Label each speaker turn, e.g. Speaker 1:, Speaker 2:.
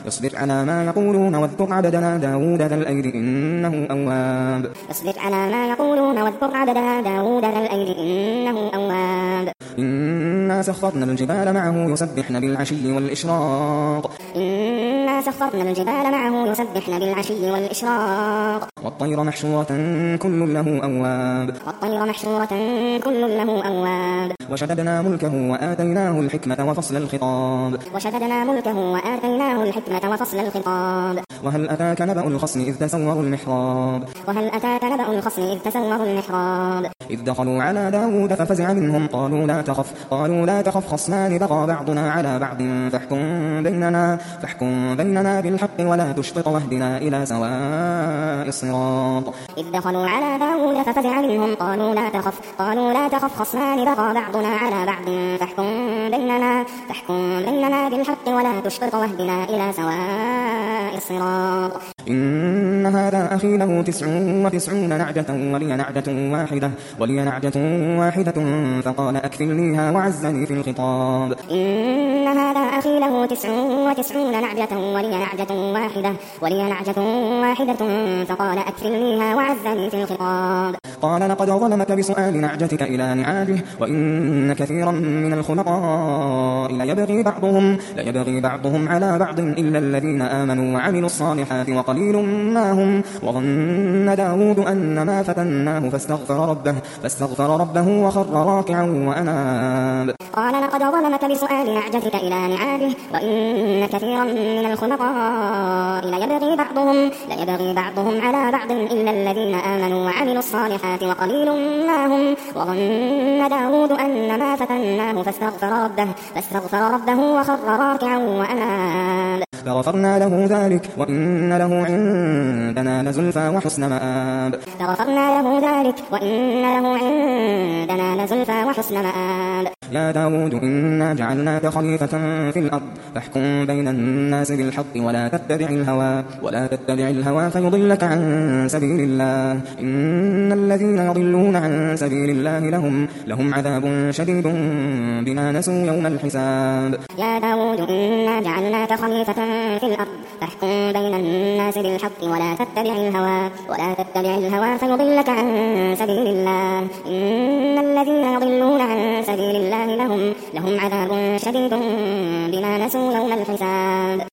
Speaker 1: اصبر على ما يقولون واذكر عبدنا داود ذا الأيد إنه أواب
Speaker 2: اصبر على ما يقولون واذكر عبدنا داود ذا الأيد إنه أواب
Speaker 1: إنا سخرنا الجبال معه يسبحن بالعشي والإشراق
Speaker 2: إنا سخرنا الجبال معه يسبحن بالعشي والإشراق
Speaker 1: والطير محشورة كل له أواب
Speaker 2: والطير محشورة كل له أواب
Speaker 1: وشددنا ملكه وآتيناه الحكمة وفصل الخطاب
Speaker 2: وشددنا ملكه وآتيناه الحكمة وفصل الخطاب
Speaker 1: وهل أتاك نبأ الخصم إذ تسوروا المحراب
Speaker 2: وهل أتاك نبأ الخصم إذ تسوروا المحراب
Speaker 1: إذ دخلوا على داود ففزع منهم قالوا لا تخف خصمان بغى بعضنا على بعض فاحكم بيننا بالحق ولا تشطط واهدنا إلى سواء الصراط
Speaker 2: إذ دخلوا على داود ففزع منهم قالوا لا تخف خصمان بغى بعضنا على بعض فاحكم بيننا بالحق ولا تشطط واهدنا إلى سواء الصراط
Speaker 1: إن هذا أخي له 99 نعجة ولي نعجة واحدة فقال أكفلنيها وعزني في الخطاب
Speaker 2: إن هذا أخي له 99 نعجة ولي نعجة واحدة فقال أكفلنيها وعزني في الخطاب
Speaker 1: قال لقد ظلمك بسؤال نعجتك إلى نعاجه وإن كثيرا من الخلطاء ليبغي بعضهم على بعض إلا الذين آمنوا وعملوا الصالحات وقليل ما هم وظن داود أن ما فتناه فاستغفر ربه وخر راكعا وأناب
Speaker 2: قال لقد ظلمك بسؤال نعجتك إلى نعاجه وإن كثيرا من الخلطاء ليبغي بعضهم على بعض إلا الذين آمنوا وعملوا الصالحات وقليل ما هم وظن داود أن ما فتناه فاستغفر ربه وخر راكعا وأناب
Speaker 1: فغفرنا له ذلك وإن له عندنا لزلفى وحسن مآب يا داود إنا جعلناك خليفة في الأرض فاحكم بين الناس بالحق ولا تتبع الهوى فيضلك عن سبيل الله إن الذين يضلون عن سبيل الله لهم عذاب شديد بما نسوا يوم الحساب
Speaker 2: يا داود إنا جعلناك خليفة في الأرض فاحكم بين الناس بالحق ولا تتبع الهوى فيضلك عن سبيل الله إن الذين يضلون عن سبيل الله لهم عذاب شديد بما نسوا يوم الحساب